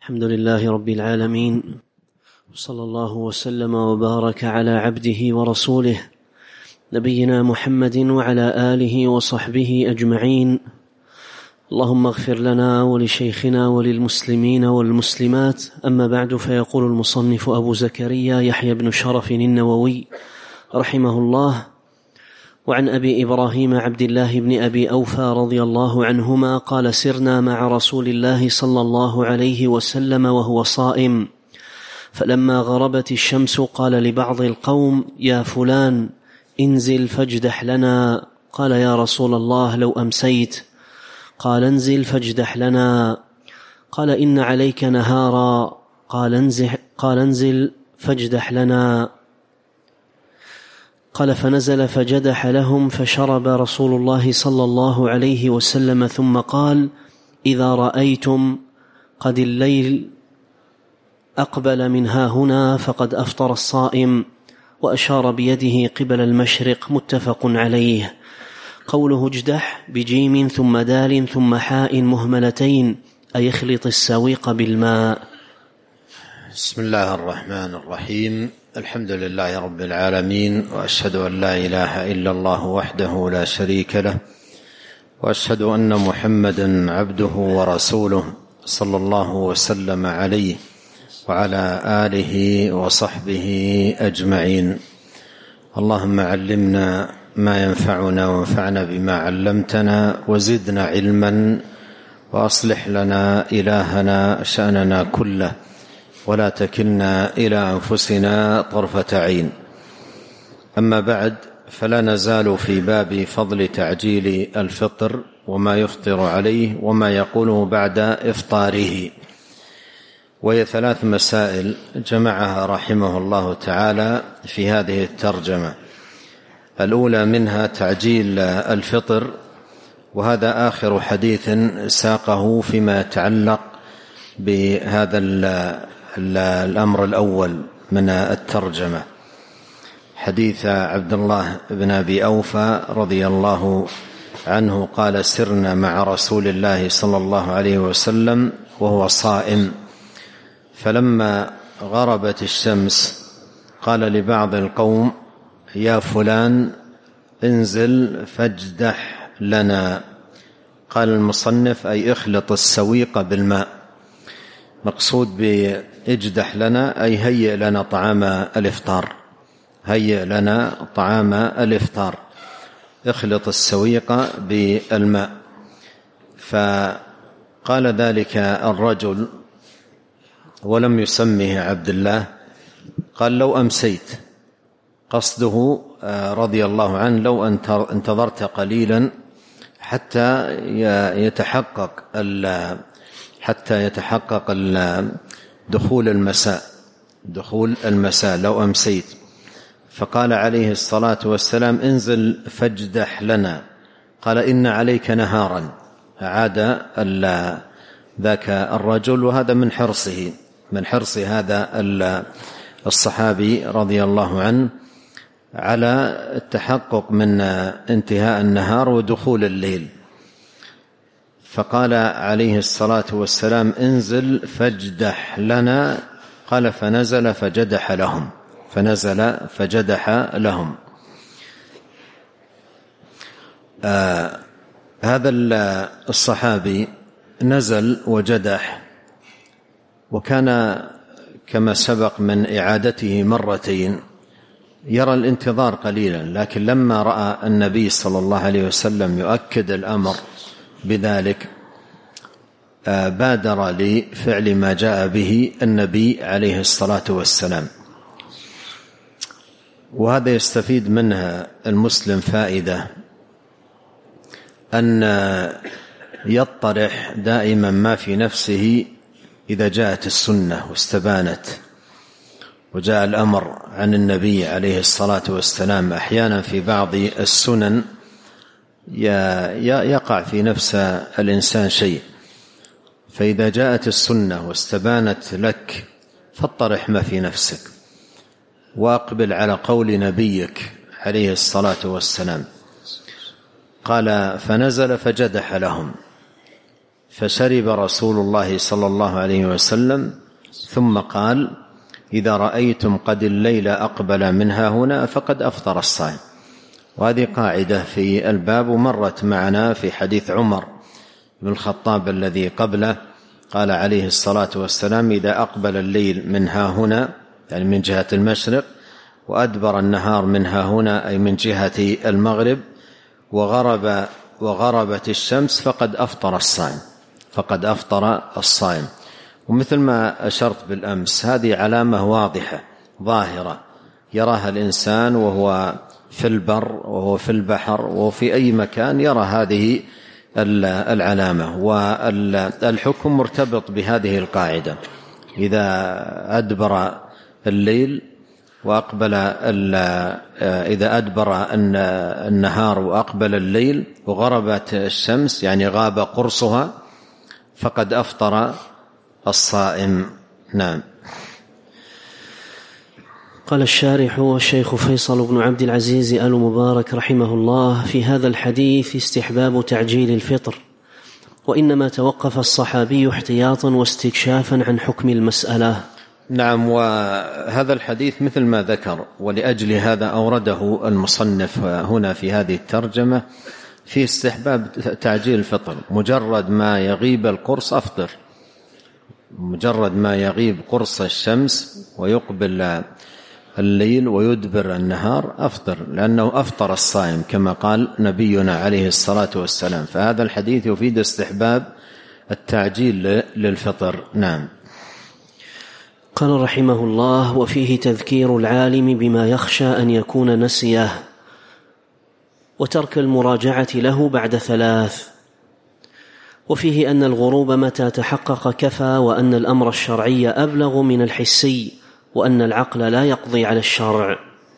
الحمد لله رب العالمين، وصلى الله وسلم وبارك على عبده ورسوله نبينا محمد وعلى آله وصحبه أجمعين. اللهم اغفر لنا ولشيخنا وللمسلمين والمسلمات. أما بعد، فيقول المصنف أبو زكريا يحيى بن شرف النووي رحمه الله: وعن أبي إبراهيم عبد الله بن أبي أوفى رضي الله عنهما قال: سرنا مع رسول الله صلى الله عليه وسلم وهو صائم، فلما غربت الشمس قال لبعض القوم: يا فلان انزل فاجدح لنا. قال: يا رسول الله لو أمسيت. قال: انزل فاجدح لنا. قال: إن عليك نهارا. قال: انزل فاجدح لنا. قال: فنزل فجدح لهم، فشرب رسول الله صلى الله عليه وسلم، ثم قال: إذا رأيتم قد الليل أقبل من هاهنا فقد أفطر الصائم، وأشار بيده قبل المشرق. متفق عليه. قوله اجدح بجيم ثم دال ثم حاء مهملتين، أي اخلط السويق بالماء. بسم الله الرحمن الرحيم. الحمد لله رب العالمين، وأشهد أن لا إله إلا الله وحده لا شريك له، وأشهد أن محمدا عبده ورسوله صلى الله وسلم عليه وعلى آله وصحبه أجمعين. اللهم علمنا ما ينفعنا وانفعنا بما علمتنا، وزدنا علما، وأصلح لنا إلهنا شأننا كله، ولا تكلنا إلى أنفسنا طرفة عين. أما بعد، فلا نزال في باب فضل تعجيل الفطر وما يفطر عليه وما يقوله بعد إفطاره، وهي 3 مسائل جمعها رحمه الله تعالى في هذه الترجمة. الأولى منها تعجيل الفطر، وهذا آخر حديث ساقه فيما يتعلق بهذا الأمر الأول من الترجمة، حديث عبد الله بن أبي أوفى رضي الله عنه قال: سرنا مع رسول الله صلى الله عليه وسلم وهو صائم، فلما غربت الشمس قال لبعض القوم: يا فلان انزل فاجدح لنا. قال المصنف: أي اخلط السويق بالماء. مقصود باجدح لنا أي هيئ لنا طعام الإفطار، هيئ لنا طعام الإفطار، اخلط السويق بالماء. فقال ذلك الرجل ولم يسمه عبد الله، قال: لو أمسيت، قصده رضي الله عنه لو انتظرت قليلا حتى يتحقق دخول المساء، لو أمسيت. فقال عليه الصلاة والسلام: انزل فاجدح لنا. قال: إن عليك نهارا. عاد ذاك الرجل، وهذا من حرص هذا الصحابي رضي الله عنه على التحقق من انتهاء النهار ودخول الليل. فقال عليه الصلاة والسلام: انزل فاجدح لنا. قال: فنزل فجدح لهم. هذا الصحابي نزل وجدح، وكان كما سبق من إعادته مرتين يرى الانتظار قليلا، لكن لما رأى النبي صلى الله عليه وسلم يؤكد الأمر بذلك بادر لفعل ما جاء به النبي عليه الصلاة والسلام. وهذا يستفيد منها المسلم فائدة، أن يطرح دائما ما في نفسه إذا جاءت السنة واستبانت وجاء الأمر عن النبي عليه الصلاة والسلام. أحيانا في بعض السنن يقع في نفس الإنسان شيء، فإذا جاءت السنة واستبانت لك فاطرح ما في نفسك، واقبل على قول نبيك عليه الصلاة والسلام. قال: فنزل فجدح لهم. فشرب رسول الله صلى الله عليه وسلم ثم قال: إذا رأيتم قد الليل أقبل منها هنا فقد أفطر الصائم. وهذه قاعدة في الباب مرت معنا في حديث عمر بن الخطاب الذي قبله، قال عليه الصلاة والسلام: إذا أقبل الليل منها هنا، يعني من جهة المشرق، وأدبر النهار منها هنا، أي من جهة المغرب، وغربت الشمس فقد أفطر الصائم. ومثل ما أشرت بالأمس، هذه علامة واضحة ظاهرة يراها الإنسان وهو في البر وهو في البحر وهو في أي مكان، يرى هذه العلامة. والحكم مرتبط بهذه القاعدة: إذا أدبر الليل وأقبل إذا أدبر النهار وأقبل الليل وغربت الشمس، يعني غاب قرصها، فقد أفطر الصائم. نعم. قال الشارح والشيخ فيصل بن عبد العزيز آل مبارك رحمه الله: في هذا الحديث استحباب تعجيل الفطر، وإنما توقف الصحابي احتياطا واستكشافا عن حكم المسألة. نعم. وهذا الحديث مثل ما ذكر، ولأجل هذا أورده المصنف هنا في هذه الترجمة، في استحباب تعجيل الفطر. مجرد ما يغيب القرص أفطر، مجرد ما يغيب قرص الشمس ويقبل الليل ويدبر النهار أفطر، لأنه أفطر الصائم كما قال نبينا عليه الصلاة والسلام. فهذا الحديث يفيد استحباب التعجيل للفطر. نعم. قال رحمه الله: وفيه تذكير العالم بما يخشى أن يكون نسيه، وترك المراجعة له بعد 3. وفيه أن الغروب متى تحقق كفى، وأن الأمر الشرعي أبلغ من الحسي، وأن العقل لا يقضي على الشرع.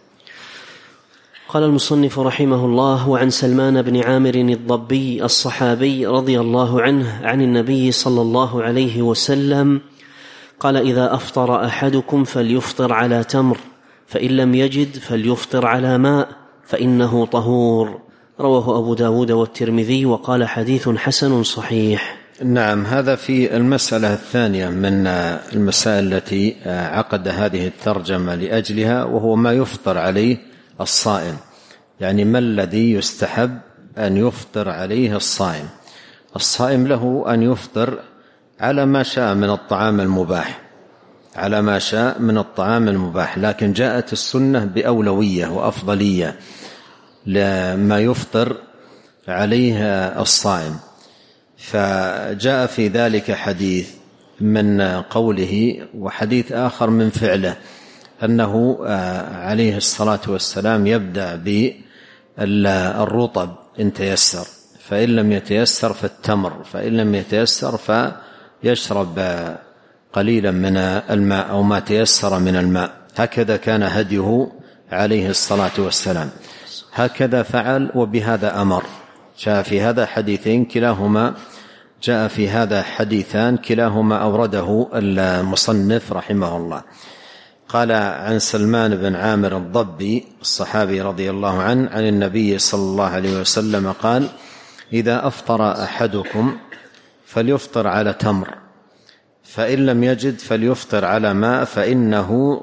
قال المصنف رحمه الله: وعن سلمان بن عامر الضبي الصحابي رضي الله عنه عن النبي صلى الله عليه وسلم قال: إذا أفطر أحدكم فليفطر على تمر، فإن لم يجد فليفطر على ماء، فإنه طهور. رواه أبو داود والترمذي، وقال: حديث حسن صحيح. نعم. هذا في المسألة الثانية من المسائل التي عقد هذه الترجمة لأجلها، وهو ما يفطر عليه الصائم. يعني ما الذي يستحب أن يفطر عليه الصائم؟ الصائم له أن يفطر على ما شاء من الطعام المباح، على ما شاء من الطعام المباح، لكن جاءت السنة بأولوية وأفضلية لما يفطر عليه الصائم. فجاء في ذلك حديث من قوله، وحديث آخر من فعله، أنه عليه الصلاة والسلام يبدأ بالرطب إن تيسر، فإن لم يتيسر فالتمر، فإن لم يتيسر فيشرب قليلا من الماء أو ما تيسر من الماء. هكذا كان هديه عليه الصلاة والسلام، هكذا فعل وبهذا أمر. جاء في هذا حديثين كلاهما، جاء في هذا حديثان كلاهما أورده المصنف رحمه الله. قال: عن سلمان بن عامر الضبي الصحابي رضي الله عنه عن النبي صلى الله عليه وسلم قال: إذا أفطر أحدكم فليفطر على تمر، فإن لم يجد فليفطر على ماء، فإنه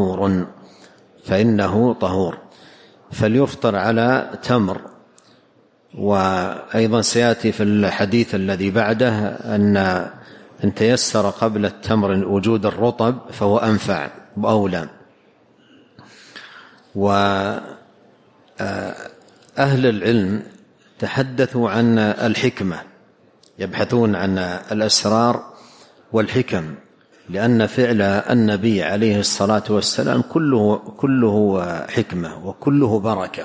طهور. فليفطر على تمر. وأيضا سيأتي في الحديث الذي بعده أن تيسر قبل التمر وجود الرطب فهو أنفع وأولى. وأهل العلم تحدثوا عن الحكمة، يبحثون عن الأسرار والحكم، لأن فعل النبي عليه الصلاة والسلام كله حكمة وكله بركة.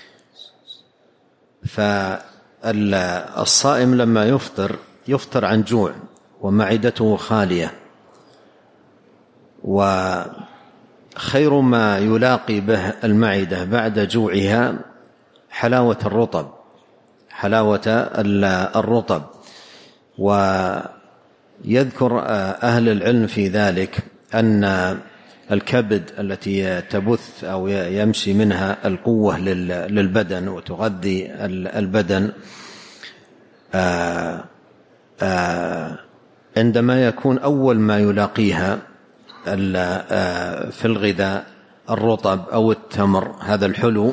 فالصائم لما يفطر عن جوع ومعدته خالية، وخير ما يلاقي به المعدة بعد جوعها حلاوة الرطب. ويذكر أهل العلم في ذلك أن الكبد التي تبث أو يمشي منها القوة للبدن وتغذي البدن، عندما يكون أول ما يلاقيها في الغذاء الرطب أو التمر هذا الحلو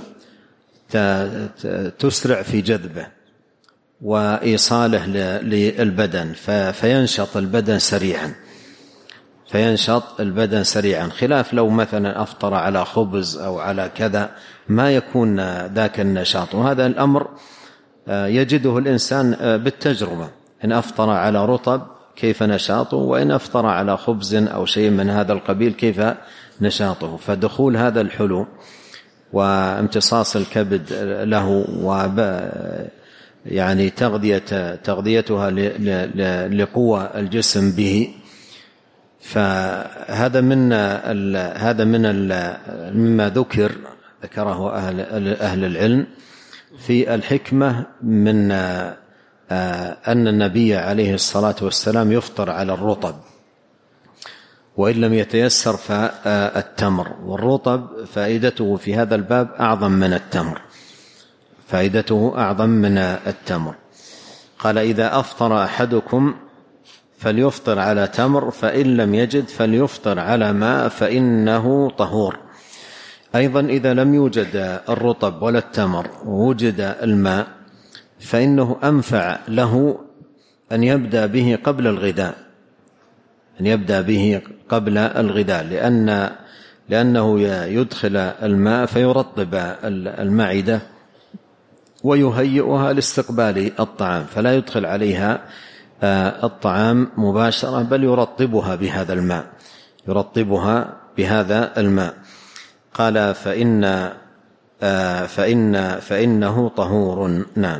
تسرع في جذبه وإيصاله للبدن فينشط البدن سريعا، خلاف لو مثلا أفطر على خبز أو على كذا ما يكون ذاك النشاط. وهذا الأمر يجده الإنسان بالتجربة، إن أفطر على رطب كيف نشاطه، وإن أفطر على خبز أو شيء من هذا القبيل كيف نشاطه. فدخول هذا الحلو وامتصاص الكبد له يعني تغذيتها لقوة الجسم به، فهذا مما ذكره أهل العلم في الحكمة من أن النبي عليه الصلاة والسلام يفطر على الرطب، وإن لم يتيسر فالتمر. والرطب فائدته في هذا الباب أعظم من التمر. قال: إذا أفطر أحدكم فليفطر على تمر، فإن لم يجد فليفطر على ماء فإنه طهور. أيضا إذا لم يوجد الرطب ولا التمر ووجد الماء فإنه أنفع له أن يبدأ به قبل الغذاء، لأنه يدخل الماء فيرطب المعدة ويهيئها لاستقبال الطعام، فلا يدخل عليها الطعام مباشرة، بل يرطبها بهذا الماء. قال: فإنه طهور. نعم.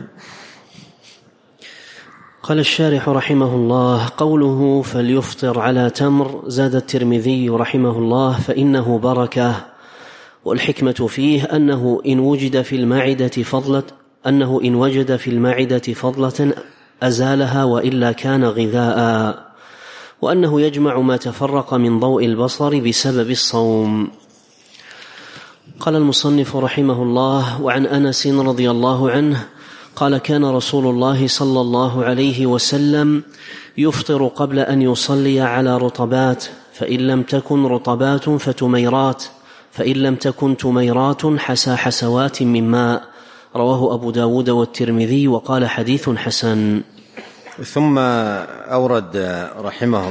قال الشارح رحمه الله: قوله فليفطر على تمر، زاد الترمذي رحمه الله: فإنه بركة. والحكمة فيه أنه إن وجد في المعدة فضلة أزالها، وإلا كان غذاء، وأنه يجمع ما تفرق من ضوء البصر بسبب الصوم. قال المصنف رحمه الله: وعن أنس رضي الله عنه قال: كان رسول الله صلى الله عليه وسلم يفطر قبل أن يصلي على رطبات، فإن لم تكن رطبات فتميرات، فإن لم تكن تميرات حسى حسوات من ماء. رواه أبو داود والترمذي وقال: حديث حسن. ثم أورد رحمه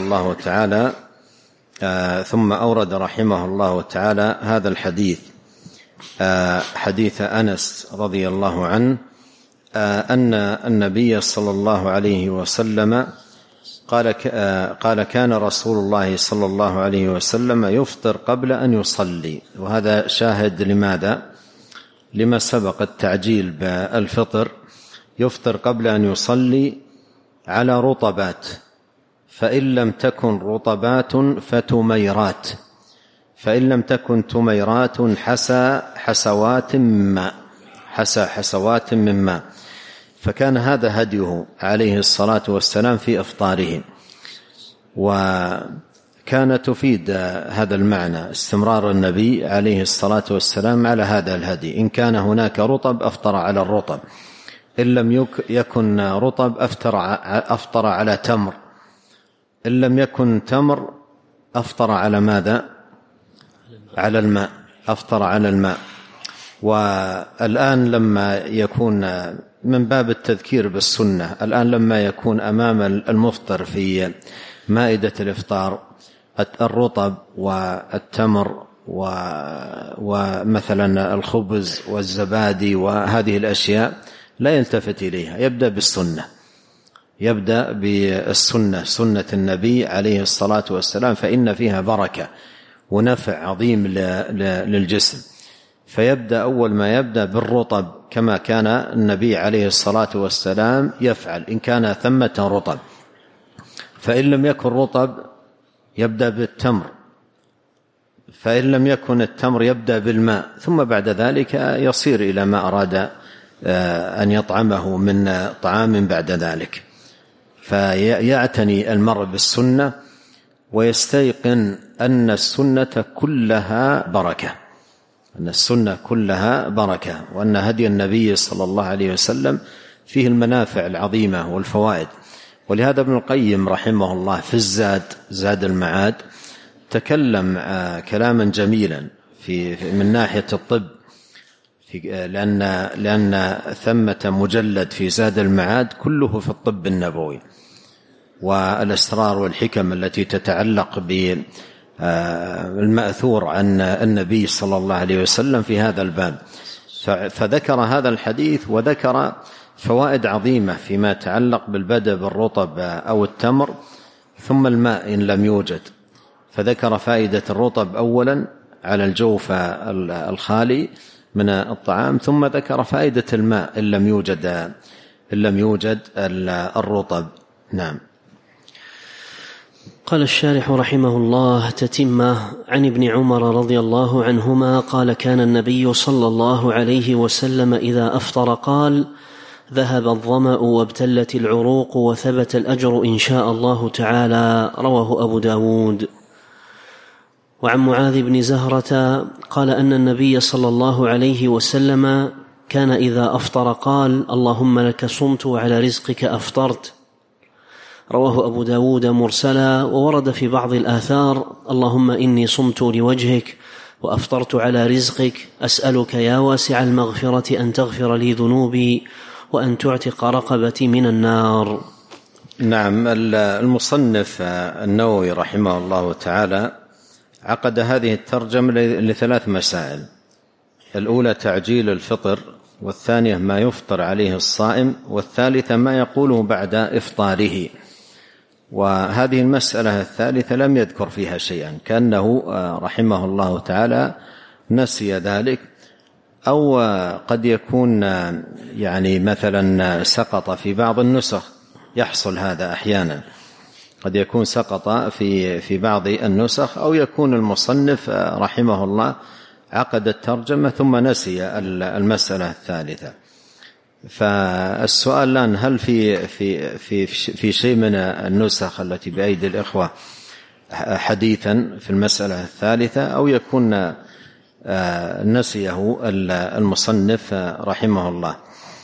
الله تعالى هذا الحديث، حديث أنس رضي الله عنه، أن النبي صلى الله عليه وسلم قال: كان رسول الله صلى الله عليه وسلم يفطر قبل أن يصلي. وهذا شاهد لماذا؟ لما سبق التعجيل بالفطر. يفطر قبل أن يصلي على رطبات، فإن لم تكن رطبات فتميرات، فإن لم تكن تميرات حسى حسوات من ماء. فكان هذا هديه عليه الصلاة والسلام في إفطاره، وكان تفيد هذا المعنى استمرار النبي عليه الصلاة والسلام على هذا الهدي. إن كان هناك رطب أفطر على الرطب، إن لم يكن رطب أفطر على تمر، إن لم يكن تمر أفطر على ماذا؟ على الماء، أفطر على الماء. والآن لما يكون من باب التذكير بالسنة، الآن لما يكون أمام المفطر في مائدة الإفطار الرطب والتمر ومثلا الخبز والزبادي وهذه الأشياء، لا يلتفت إليها، يبدأ بالسنة، سنة النبي عليه الصلاة والسلام، فإن فيها بركة ونفع عظيم للجسم. فيبدأ أول ما يبدأ بالرطب كما كان النبي عليه الصلاة والسلام يفعل إن كان ثمة رطب. فإن لم يكن رطب يبدأ بالتمر، فإن لم يكن التمر يبدأ بالماء، ثم بعد ذلك يصير إلى ما أراد أن يطعمه من طعام بعد ذلك. فيعتني المرء بالسنة ويستيقن أن السنة كلها بركة، وأن هدي النبي صلى الله عليه وسلم فيه المنافع العظيمة والفوائد. ولهذا ابن القيم رحمه الله في زاد المعاد تكلم كلاما جميلا من ناحية الطب، لأن ثمة مجلد في زاد المعاد كله في الطب النبوي والأسرار والحكم التي تتعلق بالمأثور عن النبي صلى الله عليه وسلم في هذا الباب. فذكر هذا الحديث وذكر فوائد عظيمة فيما يتعلق بالبدء بالرطب أو التمر ثم الماء إن لم يوجد، فذكر فائدة الرطب أولا على الجوف الخالي من الطعام، ثم ذكر فائدة الماء إن لم يوجد الرطب. نعم. قال الشارح رحمه الله تتمة عن ابن عمر رضي الله عنهما قال كان النبي صلى الله عليه وسلم إذا أفطر قال ذهب الظمأ وابتلت العروق وثبت الأجر إن شاء الله تعالى، رواه أبو داود. وعن معاذ بن زهرة قال أن النبي صلى الله عليه وسلم كان إذا أفطر قال اللهم لك صمت وعلى رزقك أفطرت، رواه أبو داود مرسلا. وورد في بعض الآثار اللهم إني صمت لوجهك وأفطرت على رزقك، أسألك يا واسع المغفرة أن تغفر لي ذنوبي وأن تعتق رقبتي من النار. نعم. المصنف النووي رحمه الله تعالى عقد هذه الترجمة لثلاث مسائل: الأولى تعجيل الفطر، والثانية ما يفطر عليه الصائم، والثالثة ما يقوله بعد إفطاره. وهذه المسألة الثالثة لم يذكر فيها شيئا، كأنه رحمه الله تعالى نسي ذلك، أو قد يكون يعني مثلا سقط في بعض النسخ، يحصل هذا أحيانا، قد يكون سقط في بعض النسخ، أو يكون المصنف رحمه الله عقد الترجمة ثم نسي المسألة الثالثة. فالسؤال الآن هل في شيء من النسخ التي بأيدي الإخوة حديثا في المسألة الثالثة، أو يكون نسيه المصنف رحمه الله.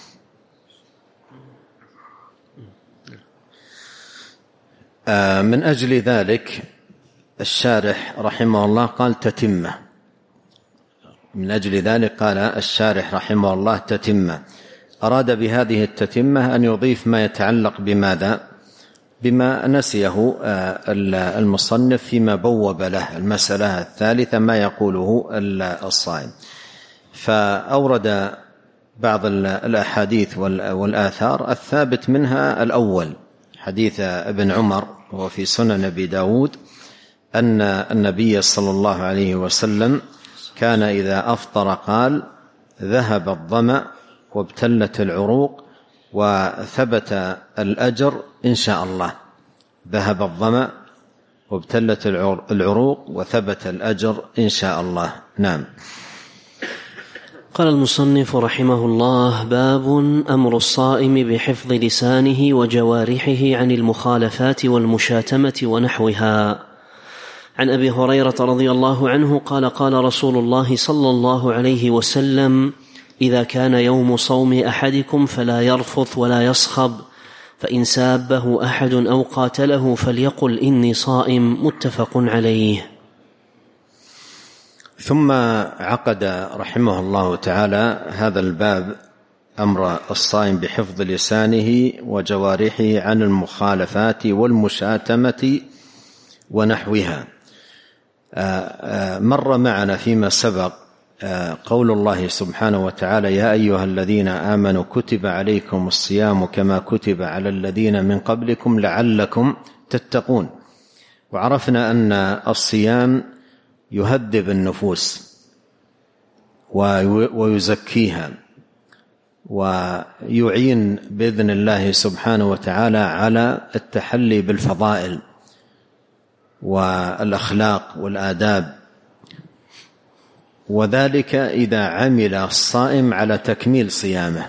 من أجل ذلك الشارح رحمه الله قال تتمة، من أجل ذلك قال الشارح رحمه الله تتمة، أراد بهذه التتمة أن يضيف ما يتعلق بماذا؟ بما نسيه المصنف فيما بوب له المسألة الثالثة ما يقوله الصائم. فأورد بعض الأحاديث والآثار الثابت منها الأول حديث ابن عمر وهو في سنن أبي داود أن النبي صلى الله عليه وسلم كان إذا أفطر قال ذهب الظمأ وابتلت العروق وثبت الأجر إن شاء الله. ذهب الظمأ وابتلت العروق وثبت الأجر إن شاء الله. نعم. قال المصنف رحمه الله باب أمر الصائم بحفظ لسانه وجوارحه عن المخالفات والمشاتمة ونحوها. عن أبي هريرة رضي الله عنه قال قال رسول الله صلى الله عليه وسلم إذا كان يوم صوم أحدكم فلا يرفث ولا يصخب، فإن سابه أحد أو قاتله فليقل إني صائم، متفق عليه. ثم عقد رحمه الله تعالى هذا الباب أمر الصائم بحفظ لسانه وجوارحه عن المخالفات والمشاتمة ونحوها. مر معنا فيما سبق قول الله سبحانه وتعالى يا أيها الذين آمنوا كتب عليكم الصيام كما كتب على الذين من قبلكم لعلكم تتقون. وعرفنا أن الصيام يهذب النفوس ويزكيها ويعين بإذن الله سبحانه وتعالى على التحلي بالفضائل والأخلاق والآداب، وذلك إذا عمل الصائم على تكميل صيامه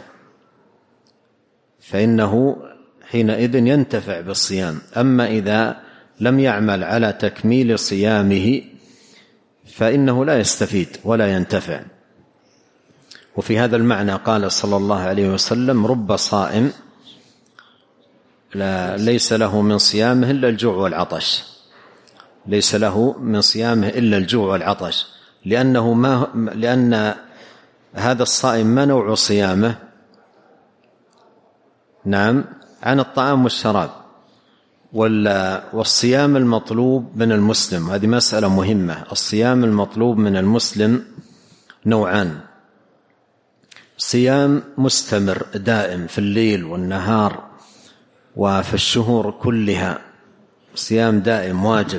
فإنه حينئذ ينتفع بالصيام. أما إذا لم يعمل على تكميل صيامه فإنه لا يستفيد ولا ينتفع. وفي هذا المعنى قال صلى الله عليه وسلم رب صائم ليس له من صيامه إلا الجوع والعطش، ليس له من صيامه إلا الجوع والعطش، لأن هذا الصائم ما نوع صيامه؟ نعم، عن الطعام والشراب. والصيام المطلوب من المسلم، هذه مسألة مهمة، الصيام المطلوب من المسلم نوعان: صيام مستمر دائم في الليل والنهار وفي الشهور كلها، صيام دائم واجب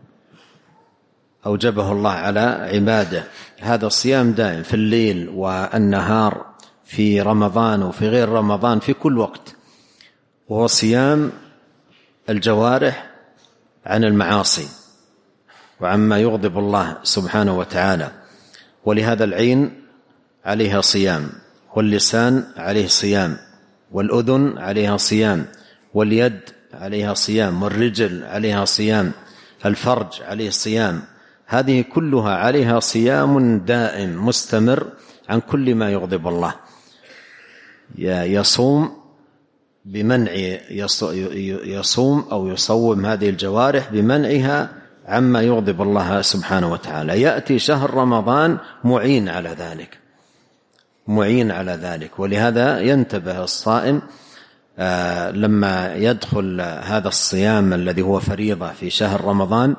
أوجبه الله على عباده، هذا الصيام دائم في الليل والنهار في رمضان وفي غير رمضان في كل وقت، وهو صيام الجوارح عن المعاصي وعما يغضب الله سبحانه وتعالى. ولهذا العين عليها صيام، واللسان عليه صيام، والأذن عليها صيام، واليد عليها صيام، والرجل عليها صيام، الفرج عليه صيام، هذه كلها عليها صيام دائم مستمر عن كل ما يغضب الله. يصوم بمنع يصوم أو يصوم هذه الجوارح بمنعها عما يغضب الله سبحانه وتعالى. يأتي شهر رمضان معين على ذلك، معين على ذلك. ولهذا ينتبه الصائم لما يدخل هذا الصيام الذي هو فريضة في شهر رمضان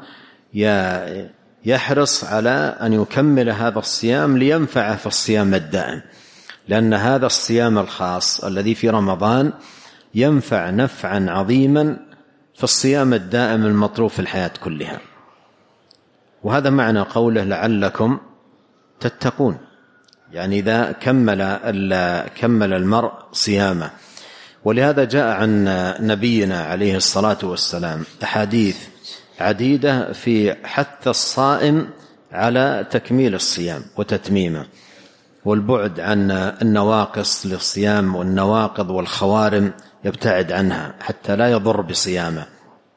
يحرص على أن يكمل هذا الصيام لينفعه في الصيام الدائم، لأن هذا الصيام الخاص الذي في رمضان ينفع نفعا عظيما في الصيام الدائم المطلوب في الحياة كلها. وهذا معنى قوله لعلكم تتقون، يعني إذا كمل المرء صيامه. ولهذا جاء عن نبينا عليه الصلاة والسلام أحاديث عديدة في حث الصائم على تكميل الصيام وتتميمه، والبعد عن النواقص للصيام والنواقض والخوارم يبتعد عنها حتى لا يضر بصيامه.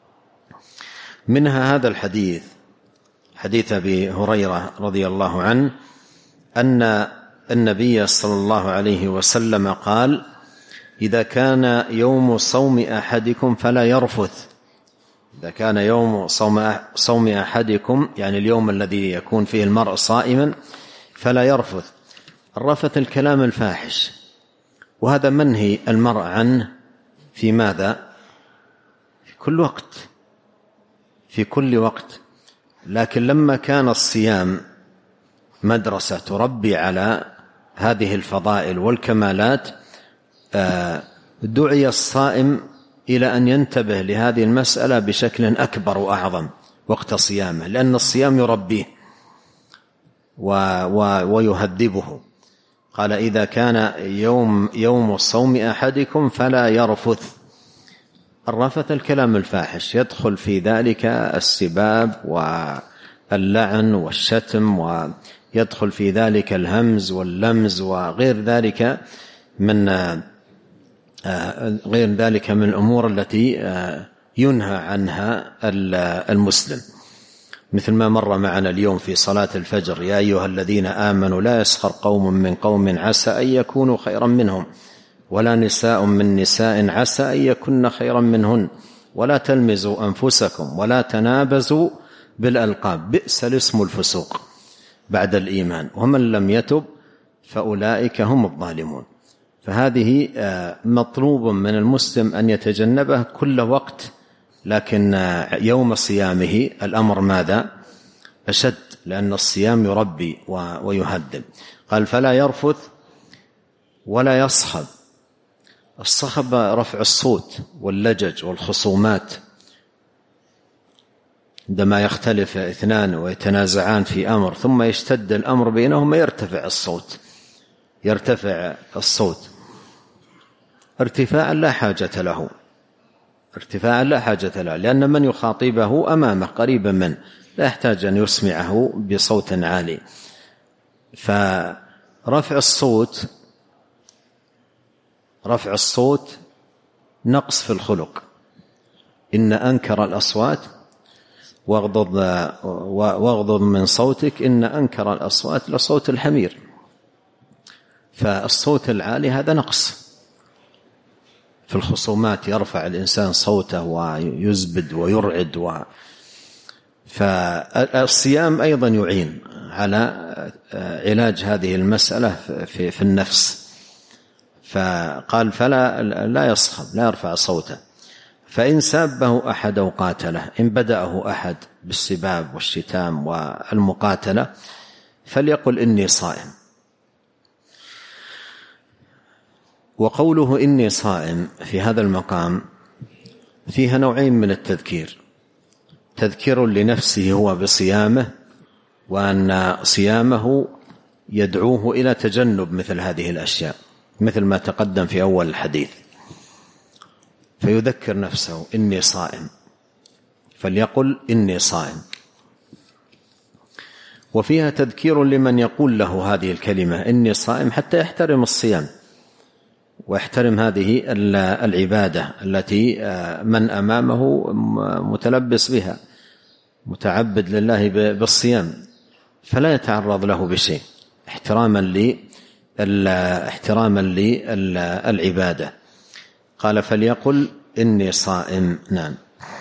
منها هذا الحديث، حديث أبي هريرة رضي الله عنه، أن النبي صلى الله عليه وسلم قال: إذا كان يوم صوم أحدكم فلا يرفث. إذا كان يوم صوم أحدكم يعني اليوم الذي يكون فيه المرء صائما فلا يرفث. الرفث الكلام الفاحش، وهذا منهي المرء عنه في ماذا؟ في كل وقت، في كل وقت. لكن لما كان الصيام مدرسة تربي على هذه الفضائل والكمالات دعي الصائم إلى أن ينتبه لهذه المسألة بشكل أكبر وأعظم وقت صيامه، لأن الصيام يربيه ويهذبه. قال: إذا كان يوم صوم أحدكم فلا يرفث. الرفث الكلام الفاحش، يدخل في ذلك السباب واللعن والشتم، ويدخل في ذلك الهمز واللمز وغير ذلك من الأمور التي ينهى عنها المسلم، مثل ما مر معنا اليوم في صلاة الفجر: يا أيها الذين آمنوا لا يسخر قوم من قوم عسى أن يكونوا خيرا منهم، ولا نساء من نساء عسى أن يكن خيرا منهن، ولا تلمزوا أنفسكم ولا تنابزوا بالألقاب، بئس الاسم الفسوق بعد الإيمان، ومن لم يتب فأولئك هم الظالمون. فهذه مطلوب من المسلم أن يتجنبه كل وقت، لكن يوم صيامه الأمر ماذا؟ أشد، لأن الصيام يربي ويهذب. قال: فلا يرفث ولا يصخب. الصخب رفع الصوت واللجج والخصومات، عندما يختلف اثنان ويتنازعان في أمر ثم يشتد الأمر بينهما يرتفع الصوت ارتفاعا لا حاجة له، لأن من يخاطبه أمامه قريبا منه، لا يحتاج أن يسمعه بصوت عالي. فرفع الصوت نقص في الخلق. إن أنكر الأصوات واغضض من صوتك، إن أنكر الأصوات لصوت الحمير. فالصوت العالي هذا نقص في الخصومات يرفع الإنسان صوته ويزبد ويرعد فالصيام أيضا يعين على علاج هذه المسألة في النفس. فقال فلا يصخب، لا يرفع صوته. فإن سابه أحد أو قاتله، إن بدأه أحد بالسباب والشتام والمقاتلة فليقل إني صائم. وقوله إني صائم في هذا المقام فيها نوعين من التذكير: تذكير لنفسه هو بصيامه، وأن صيامه يدعوه إلى تجنب مثل هذه الأشياء، مثل ما تقدم في أول الحديث، فيذكر نفسه إني صائم، فليقل إني صائم. وفيها تذكير لمن يقول له هذه الكلمة إني صائم حتى يحترم الصيام ويحترم هذه العبادة التي من أمامه متلبس بها، متعبد لله بالصيام، فلا يتعرض له بشيء احتراما للعبادة. قال فليقل إني صائم. نعم.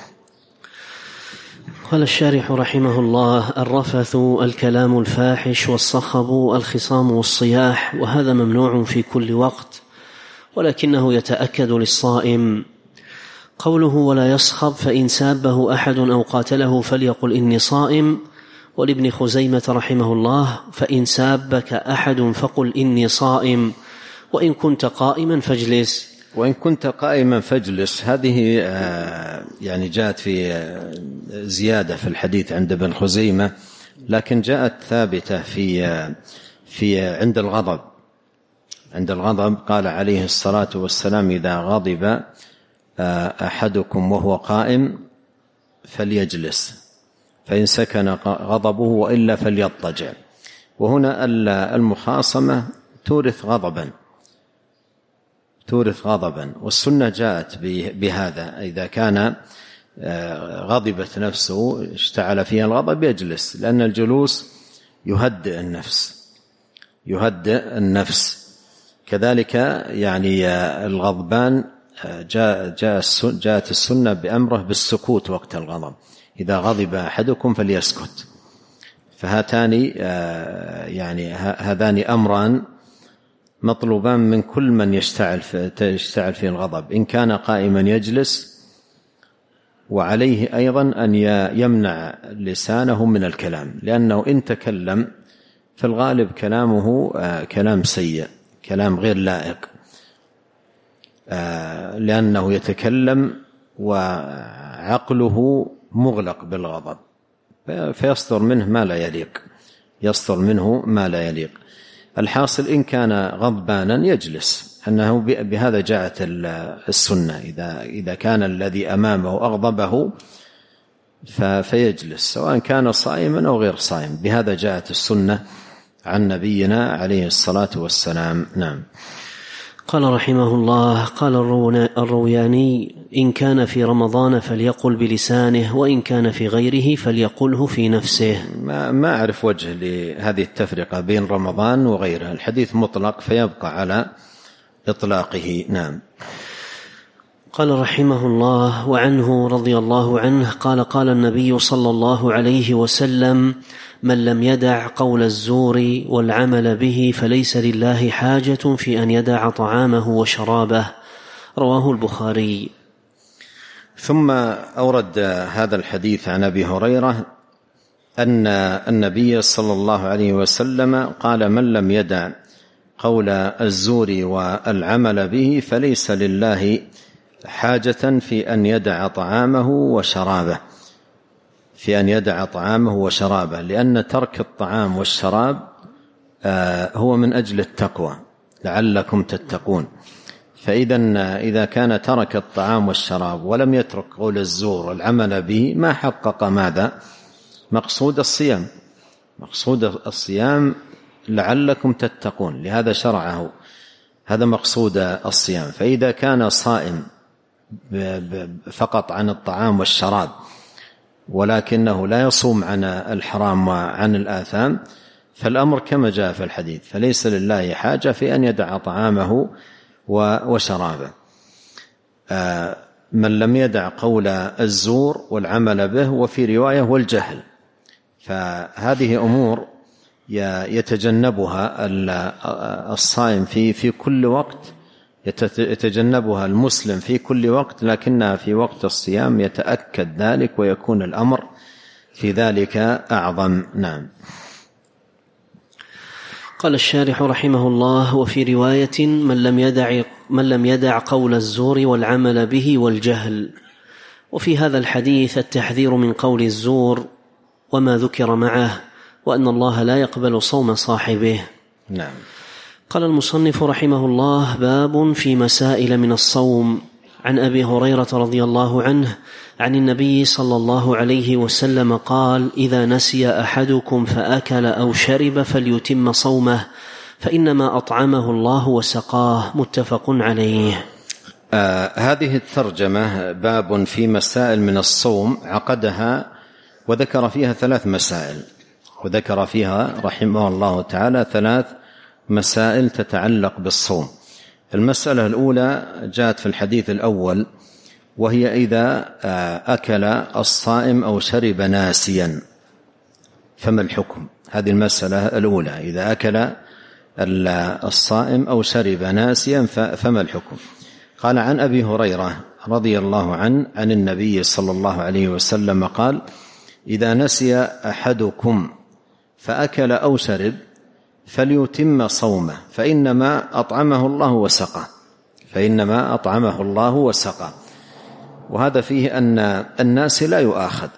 قال الشارح رحمه الله: الرفث الكلام الفاحش والصخب الخصام والصياح، وهذا ممنوع في كل وقت، ولكنه يتأكد للصائم. قوله ولا يصخب: فإن سابه أحد أو قاتله فليقل إني صائم. ولابن خزيمة رحمه الله: فإن سابك أحد فقل إني صائم، وإن كنت قائما فاجلس. وإن كنت قائما فاجلس، هذه يعني جاءت في زيادة في الحديث عند ابن خزيمة، لكن جاءت ثابتة في عند الغضب. عند الغضب قال عليه الصلاة والسلام: إذا غضب أحدكم وهو قائم فليجلس، فإن سكن غضبه وإلا فليضطجع. وهنا المخاصمة تورث غضبا، والسنة جاءت بهذا: إذا كان غضبت نفسه اشتعل فيها الغضب يجلس، لأن الجلوس يهدئ النفس. كذلك يعني الغضبان جاءت السنة بأمره بالسكوت وقت الغضب: إذا غضب أحدكم فليسكت. هذان أمران مطلوبان من كل من يشتعل فيه الغضب. إن كان قائما يجلس، وعليه أيضا أن يمنع لسانه من الكلام، لأنه إن تكلم في الغالب كلامه كلام سيء، كلام غير لائق، لأنه يتكلم وعقله مغلق بالغضب، فيصدر منه ما لا يليق. الحاصل إن كان غضبانا يجلس، أنه بهذا جاءت السنة: إذا كان الذي أمامه أغضبه فيجلس، سواء كان صائما أو غير صائم. بهذا جاءت السنة عن نبينا عليه الصلاة والسلام. نعم. قال رحمه الله: قال الروياني: إن كان في رمضان فليقل بلسانه، وإن كان في غيره فليقله في نفسه. ما أعرف وجه لهذه التفرقة بين رمضان وغيره، الحديث مطلق فيبقى على إطلاقه. نعم. قال رحمه الله: وعنه رضي الله عنه قال: قال النبي صلى الله عليه وسلم: من لم يدع قول الزور والعمل به فليس لله حاجة في أن يدع طعامه وشرابه. رواه البخاري. ثم أورد هذا الحديث عن أبي هريرة أن النبي صلى الله عليه وسلم قال: من لم يدع قول الزور والعمل به فليس لله حاجة في أن يدع طعامه وشرابه، لأن ترك الطعام والشراب هو من أجل التقوى لعلكم تتقون. إذا كان ترك الطعام والشراب ولم يترك قول الزور والعمل به، ما حقق ماذا؟ مقصود الصيام لعلكم تتقون، لهذا شرعه، هذا مقصود الصيام. فإذا كان صائم فقط عن الطعام والشراب ولكنه لا يصوم عن الحرام وعن الآثام، فالأمر كما جاء في الحديث: فليس لله حاجة في أن يدع طعامه وشرابه. من لم يدع قول الزور والعمل به، وفي رواية والجهل. فهذه أمور يتجنبها الصائم في كل وقت، يتجنبها المسلم في كل وقت، لكنها في وقت الصيام يتأكد ذلك ويكون الأمر في ذلك أعظم. نعم. قال الشارح رحمه الله: وفي رواية من لم يدع قول الزور والعمل به والجهل. وفي هذا الحديث التحذير من قول الزور وما ذكر معه، وأن الله لا يقبل صوم صاحبه. نعم. قال المصنف رحمه الله: باب في مسائل من الصوم. عن أبي هريرة رضي الله عنه عن النبي صلى الله عليه وسلم قال: إذا نسي أحدكم فأكل أو شرب فليتم صومه، فإنما أطعمه الله وسقاه. متفق عليه. هذه الترجمة باب في مسائل من الصوم عقدها وذكر فيها 3 مسائل، وذكر فيها رحمه الله تعالى 3 مسائل تتعلق بالصوم. المسألة الأولى جاءت في الحديث الأول، وهي إذا أكل الصائم أو شرب ناسيا فما الحكم؟ هذه المسألة الأولى، إذا أكل الصائم أو شرب ناسيا فما الحكم؟ قال: عن أبي هريرة رضي الله عنه عن النبي صلى الله عليه وسلم قال: إذا نسي أحدكم فأكل أو شرب فليتم صومه، فإنما أطعمه الله وسقاه. فإنما أطعمه الله وسقاه. وهذا فيه أن الناس لا يؤاخذ،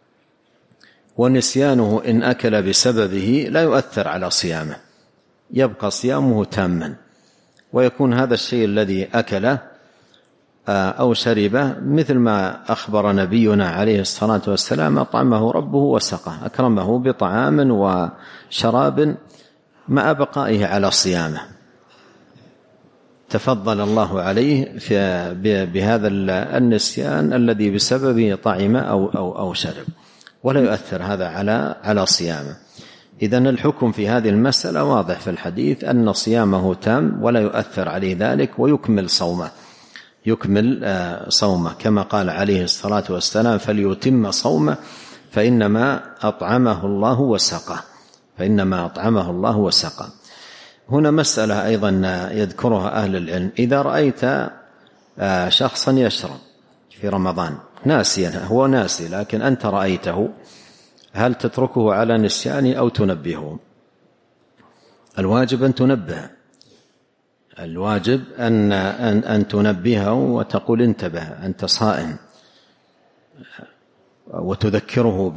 ونسيانه إن أكل بسببه لا يؤثر على صيامه، يبقى صيامه تاما، ويكون هذا الشيء الذي أكله أو شربه مثل ما أخبر نبينا عليه الصلاة والسلام: أطعمه ربه وسقاه، أكرمه بطعام وشراب مع بقائه على صيامه، تفضل الله عليه بهذا النسيان الذي بسببه طعم أو شرب، ولا يؤثر هذا على صيامه. إذن الحكم في هذه المسألة واضح في الحديث، أن صيامه تام ولا يؤثر عليه ذلك، ويكمل صومه كما قال عليه الصلاة والسلام: فليتم صومه فإنما أطعمه الله وسقاه. فإنما أطعمه الله وسقاه. هنا مسألة أيضا يذكرها أهل العلم: إذا رأيت شخصا يشرب في رمضان ناسيا، هو ناسي لكن أنت رأيته، هل تتركه على نسيانه أو تنبهه؟ الواجب أن تنبه، الواجب أن تنبهه وتقول: انتبه أنت صائم، وتذكره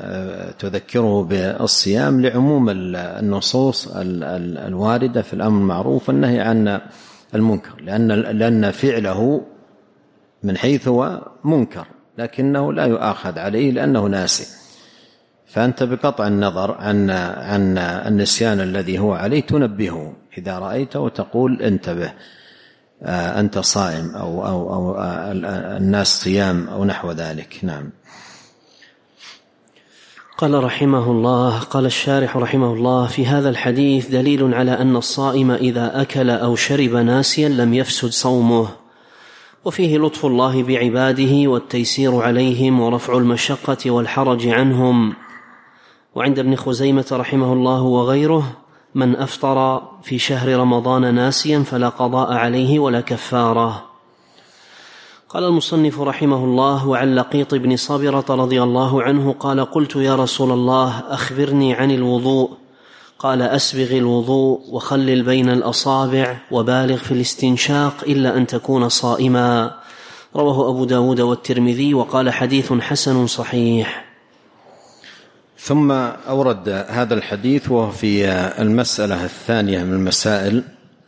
بالصيام، لعموم النصوص الواردة في الأمر المعروف والنهي عن المنكر، لأن فعله من حيث هو منكر لكنه لا يؤاخذ عليه لأنه ناسي. فأنت بقطع النظر عن النسيان الذي هو عليه تنبهه إذا رأيته وتقول: انتبه أنت صائم، أو الناس صيام أو نحو ذلك. نعم. قال رحمه الله: قال الشارح رحمه الله: في هذا الحديث دليل على أن الصائم إذا أكل أو شرب ناسيا لم يفسد صومه، وفيه لطف الله بعباده والتيسير عليهم ورفع المشقة والحرج عنهم. وعند ابن خزيمة رحمه الله وغيره: من أفطر في شهر رمضان ناسيا فلا قضاء عليه ولا كفارة. قال المصنف رحمه الله: وعن لقيط بن صبرة رضي الله عنه قال: قلت يا رسول الله أخبرني عن الوضوء. قال: أسبغ الوضوء وخلل بين الأصابع وبالغ في الاستنشاق إلا أن تكون صائما. رواه أبو داود والترمذي، وقال: حديث حسن صحيح. ثم أورد هذا الحديث وهو في المسألة الثانية من المسائل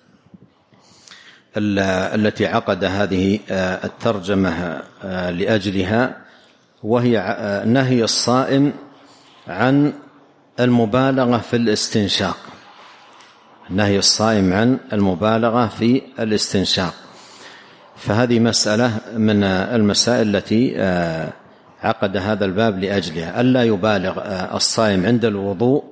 التي عقد هذه الترجمة لأجلها، وهي نهي الصائم عن المبالغة في الاستنشاق. نهي الصائم عن المبالغة في الاستنشاق. فهذه مسألة من المسائل التي عقد هذا الباب لأجلها، ألا يبالغ الصائم عند الوضوء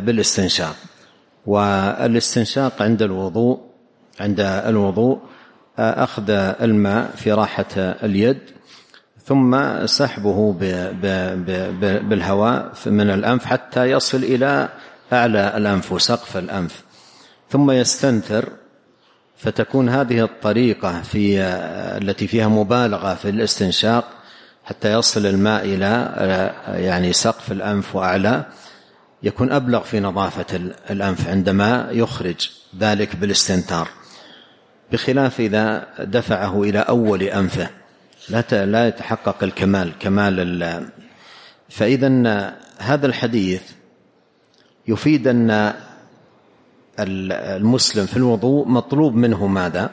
بالاستنشاق. والاستنشاق عند الوضوء أخذ الماء في راحة اليد ثم سحبه بالهواء من الأنف حتى يصل إلى أعلى الأنف وسقف الأنف، ثم يستنثر، فتكون هذه الطريقة التي فيها مبالغة في الاستنشاق حتى يصل الماء إلى سقف الأنف وأعلى، يكون أبلغ في نظافة الأنف عندما يخرج ذلك بالاستنثار، بخلاف إذا دفعه إلى أول أنفه لا يتحقق كمال. فإذا هذا الحديث يفيد أن المسلم في الوضوء مطلوب منه ماذا؟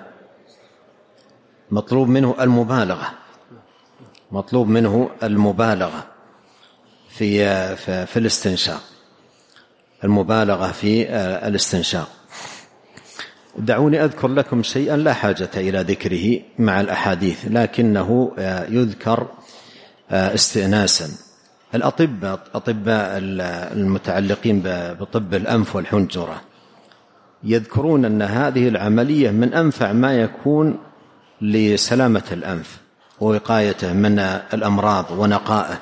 مطلوب منه المبالغة في الاستنشاق، المبالغة في الاستنشاق. دعوني أذكر لكم شيئا لا حاجة إلى ذكره مع الأحاديث لكنه يذكر استئناسا. الأطباء المتعلقين بطب الأنف والحنجرة يذكرون أن هذه العملية من أنفع ما يكون لسلامة الأنف ووقايته من الأمراض ونقائه،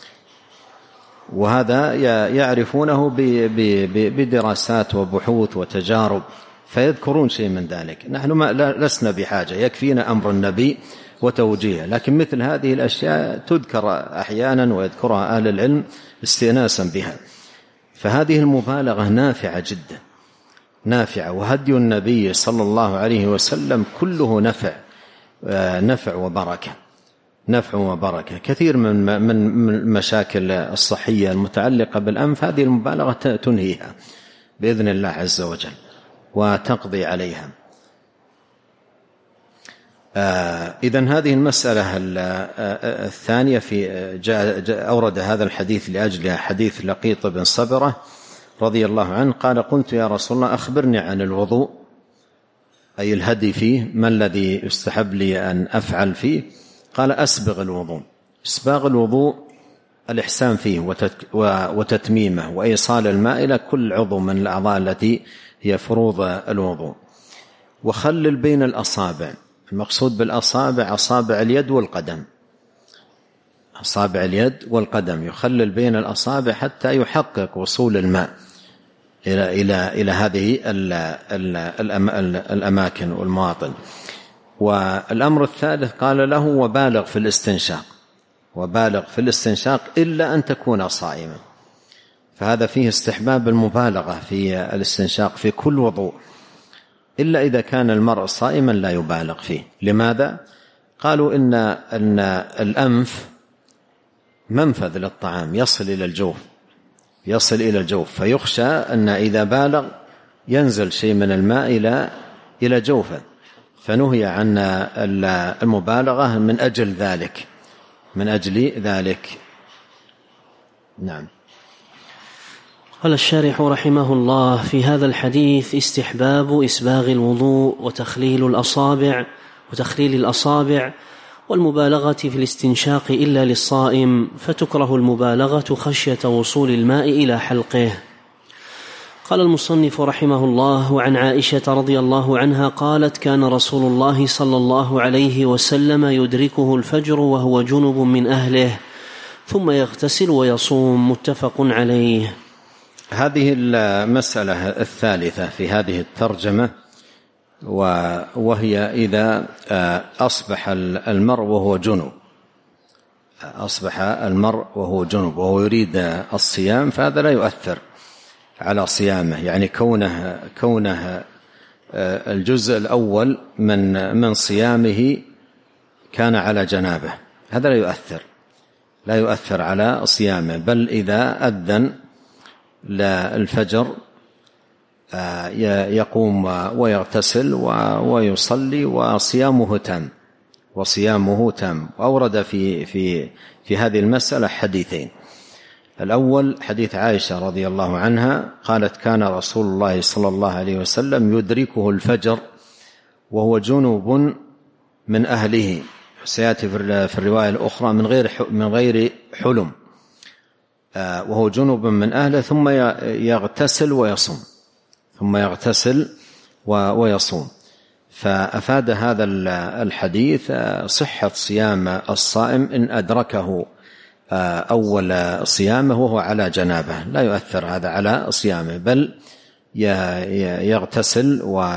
وهذا يعرفونه بدراسات وبحوث وتجارب، فيذكرون شيء من ذلك. نحن لسنا بحاجة، يكفينا أمر النبي وتوجيهه، لكن مثل هذه الأشياء تذكر أحيانا ويذكرها أهل العلم استئناسا بها. فهذه المبالغة نافعة جدا، نافعة، وهدي النبي صلى الله عليه وسلم كله نفع وبركة. كثير من المشاكل الصحية المتعلقة بالأنف هذه المبالغة تنهيها بإذن الله عز وجل وتقضي عليها. إذن هذه المسألة الثانية أورد هذا الحديث لأجلها حديث لقيط بن صبرة رضي الله عنه قال: قلت يا رسول الله أخبرني عن الوضوء، أي الهدي فيه، ما الذي يستحب لي أن أفعل فيه؟ قال: أسبغ الوضوء. إسباغ الوضوء الإحسان فيه وتتميمه وإيصال الماء إلى كل عضو من الأعضاء التي هي فروض الوضوء، وخلل بين الأصابع. المقصود بالأصابع أصابع اليد والقدم، أصابع اليد والقدم، يخلل بين الأصابع حتى يحقق وصول الماء إلى هذه الأماكن والمواطن. والأمر الثالث قال له: وبالغ في الاستنشاق إلا أن تكون صائما. فهذا فيه استحباب المبالغة في الاستنشاق في كل وضوء، إلا إذا كان المرء صائما لا يبالغ فيه. لماذا؟ قالوا إن الأنف منفذ للطعام يصل إلى الجوف، فيخشى أن إذا بالغ ينزل شيء من الماء إلى جوفه، فنهي عن المبالغة من أجل ذلك. نعم. قال الشارح رحمه الله: في هذا الحديث استحباب إسباغ الوضوء وتخليل الأصابع والمبالغة في الاستنشاق إلا للصائم، فتكره المبالغة خشية وصول الماء إلى حلقه. قال المصنف رحمه الله: وعن عائشة رضي الله عنها قالت: كان رسول الله صلى الله عليه وسلم يدركه الفجر وهو جنب من أهله ثم يغتسل ويصوم. متفق عليه. هذه المسألة الثالثة في هذه الترجمة، وهي إذا أصبح المرء وهو جنب وهو يريد الصيام، فهذا لا يؤثر على صيامه، يعني كونه الجزء الأول من صيامه كان على جنابه، هذا لا يؤثر على صيامه. بل إذا أذن للفجر يقوم ويغتسل ويصلي وصيامه تام. وأورد في هذه المسألة حديثين. الأول حديث عائشة رضي الله عنها قالت: كان رسول الله صلى الله عليه وسلم يدركه الفجر وهو جنوب من أهله، سيأتي في الرواية الأخرى من غير حلم، وهو جنوب من أهله، ثم يغتسل ويصوم. فأفاد هذا الحديث صحة صيام الصائم إن أدركه أول صيامه وهو على جنابه، لا يؤثر هذا على صيامه، بل يغتسل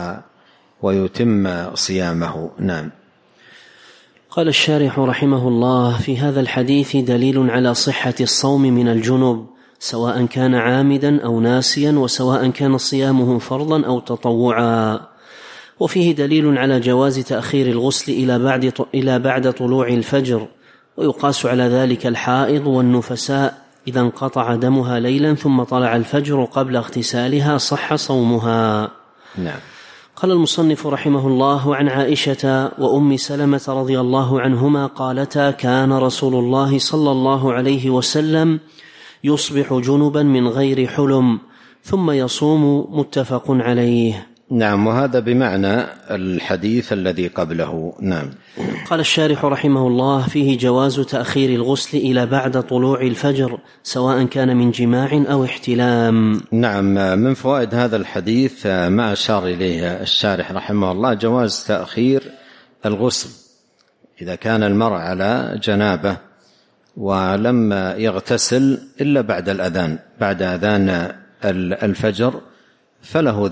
ويتم صيامه. نعم. قال الشارح رحمه الله: في هذا الحديث دليل على صحة الصوم من الجنب، سواء كان عامدا أو ناسيا، وسواء كان صيامه فرضا أو تطوعا. وفيه دليل على جواز تأخير الغسل إلى بعد طلوع الفجر، ويقاس على ذلك الحائض والنفساء إذا انقطع دمها ليلا ثم طلع الفجر قبل اغتسالها صح صومها. نعم. قال المصنف رحمه الله: عن عائشة وأم سلمة رضي الله عنهما قالتا: كان رسول الله صلى الله عليه وسلم يصبح جنبا من غير حلم ثم يصوم، متفق عليه. نعم. وهذا بمعنى الحديث الذي قبله. نعم. قال الشارح رحمه الله: فيه جواز تأخير الغسل إلى بعد طلوع الفجر، سواء كان من جماع أو احتلام. نعم. من فوائد هذا الحديث ما أشار إليه الشارح رحمه الله جواز تأخير الغسل إذا كان المرء على جنابه ولم يغتسل إلا بعد الأذان، بعد أذان الفجر، فله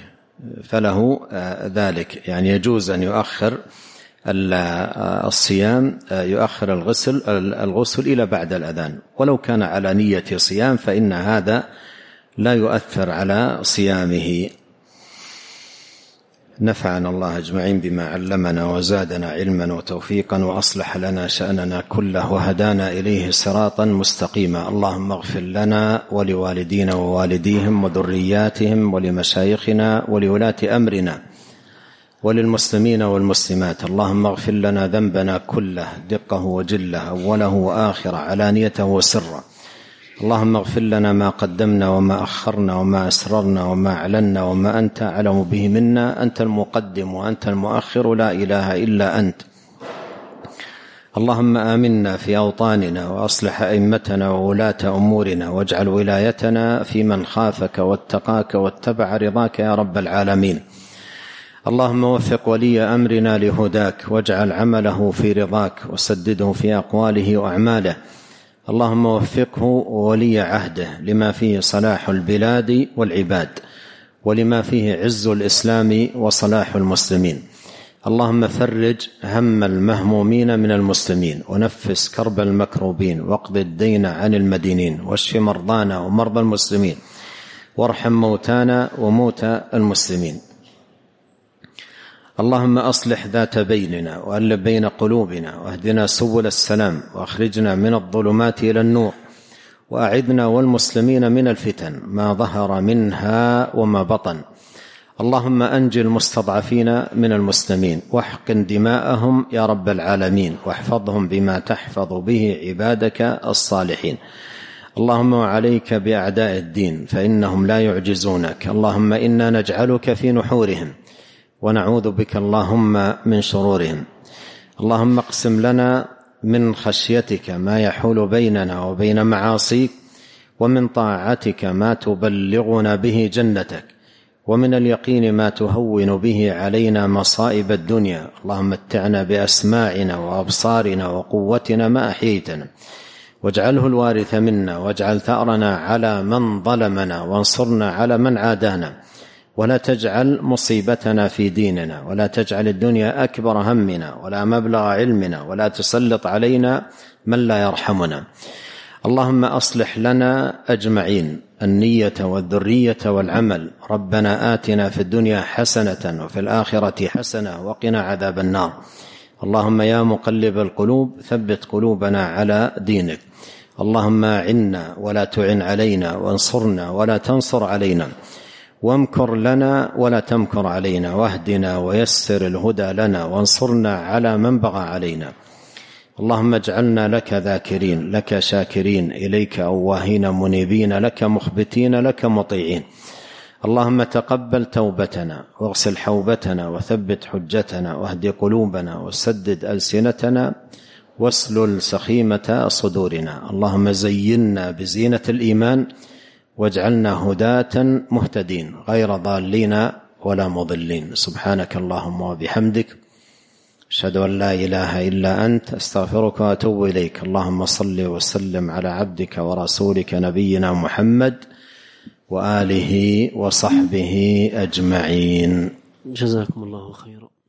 ذلك، يعني يجوز أن يؤخر الصيام، يؤخر الغسل إلى بعد الأذان، ولو كان على نية صيام فإن هذا لا يؤثر على صيامه. نفعنا الله أجمعين بما علمنا وزادنا علما وتوفيقا وأصلح لنا شأننا كله وهدانا إليه صراطا مستقيما. اللهم اغفر لنا ولوالدينا ووالديهم وذرياتهم ولمشايخنا ولولاة أمرنا وللمسلمين والمسلمات. اللهم اغفر لنا ذنبنا كله دقه وجله أوله وآخره علانيته وسره. اللهم اغفر لنا ما قدمنا وما أخرنا وما أسررنا وما أعلنا وما أنت أعلم به منا، أنت المقدم وأنت المؤخر، لا إله إلا أنت. اللهم آمنا في أوطاننا وأصلح أئمتنا وولاة أمورنا، واجعل ولايتنا في من خافك واتقاك واتبع رضاك يا رب العالمين. اللهم وفق ولي أمرنا لهداك، واجعل عمله في رضاك، وسدده في أقواله وأعماله. اللهم وفقه وولي عهده لما فيه صلاح البلاد والعباد، ولما فيه عز الإسلام وصلاح المسلمين. اللهم فرج هم المهمومين من المسلمين، ونفس كرب المكروبين، واقض الدين عن المدينين، واشف مرضانا ومرضى المسلمين، وارحم موتانا وموتى المسلمين. اللهم أصلح ذات بيننا وألف بين قلوبنا، واهدنا سبل السلام، وأخرجنا من الظلمات إلى النور، وأعذنا والمسلمين من الفتن ما ظهر منها وما بطن. اللهم أنجي المستضعفين من المسلمين، واحقن دماءهم يا رب العالمين، واحفظهم بما تحفظ به عبادك الصالحين. اللهم وعليك بأعداء الدين فإنهم لا يعجزونك. اللهم إنا نجعلك في نحورهم ونعوذ بك اللهم من شرورهم. اللهم اقسم لنا من خشيتك ما يحول بيننا وبين معاصيك، ومن طاعتك ما تبلغنا به جنتك، ومن اليقين ما تهون به علينا مصائب الدنيا. اللهم متعنا بأسماعنا وأبصارنا وقوتنا ما أحييتنا، واجعله الوارث منا، واجعل ثأرنا على من ظلمنا، وانصرنا على من عادانا، ولا تجعل مصيبتنا في ديننا، ولا تجعل الدنيا أكبر همنا ولا مبلغ علمنا، ولا تسلط علينا من لا يرحمنا. اللهم أصلح لنا أجمعين النية والذرية والعمل. ربنا آتنا في الدنيا حسنة وفي الآخرة حسنة وقنا عذاب النار. اللهم يا مقلب القلوب ثبت قلوبنا على دينك. اللهم أعنا ولا تعن علينا، وانصرنا ولا تنصر علينا، وامكر لنا ولا تمكر علينا، واهدنا ويسر الهدى لنا، وانصرنا على من بغى علينا. اللهم اجعلنا لك ذاكرين، لك شاكرين، إليك أواهين منيبين، لك مخبتين، لك مطيعين. اللهم تقبل توبتنا، واغسل حوبتنا، وثبت حجتنا، واهد قلوبنا، وسدد ألسنتنا، واسلل سخيمة صدورنا. اللهم زينا بزينة الإيمان، واجعلنا هداة مهتدين غير ضالين ولا مضلين. سبحانك اللهم وبحمدك، أشهد أن لا إله إلا أنت، أستغفرك وأتوب إليك. اللهم صل وسلم على عبدك ورسولك نبينا محمد وآله وصحبه أجمعين. جزاكم الله خيرا.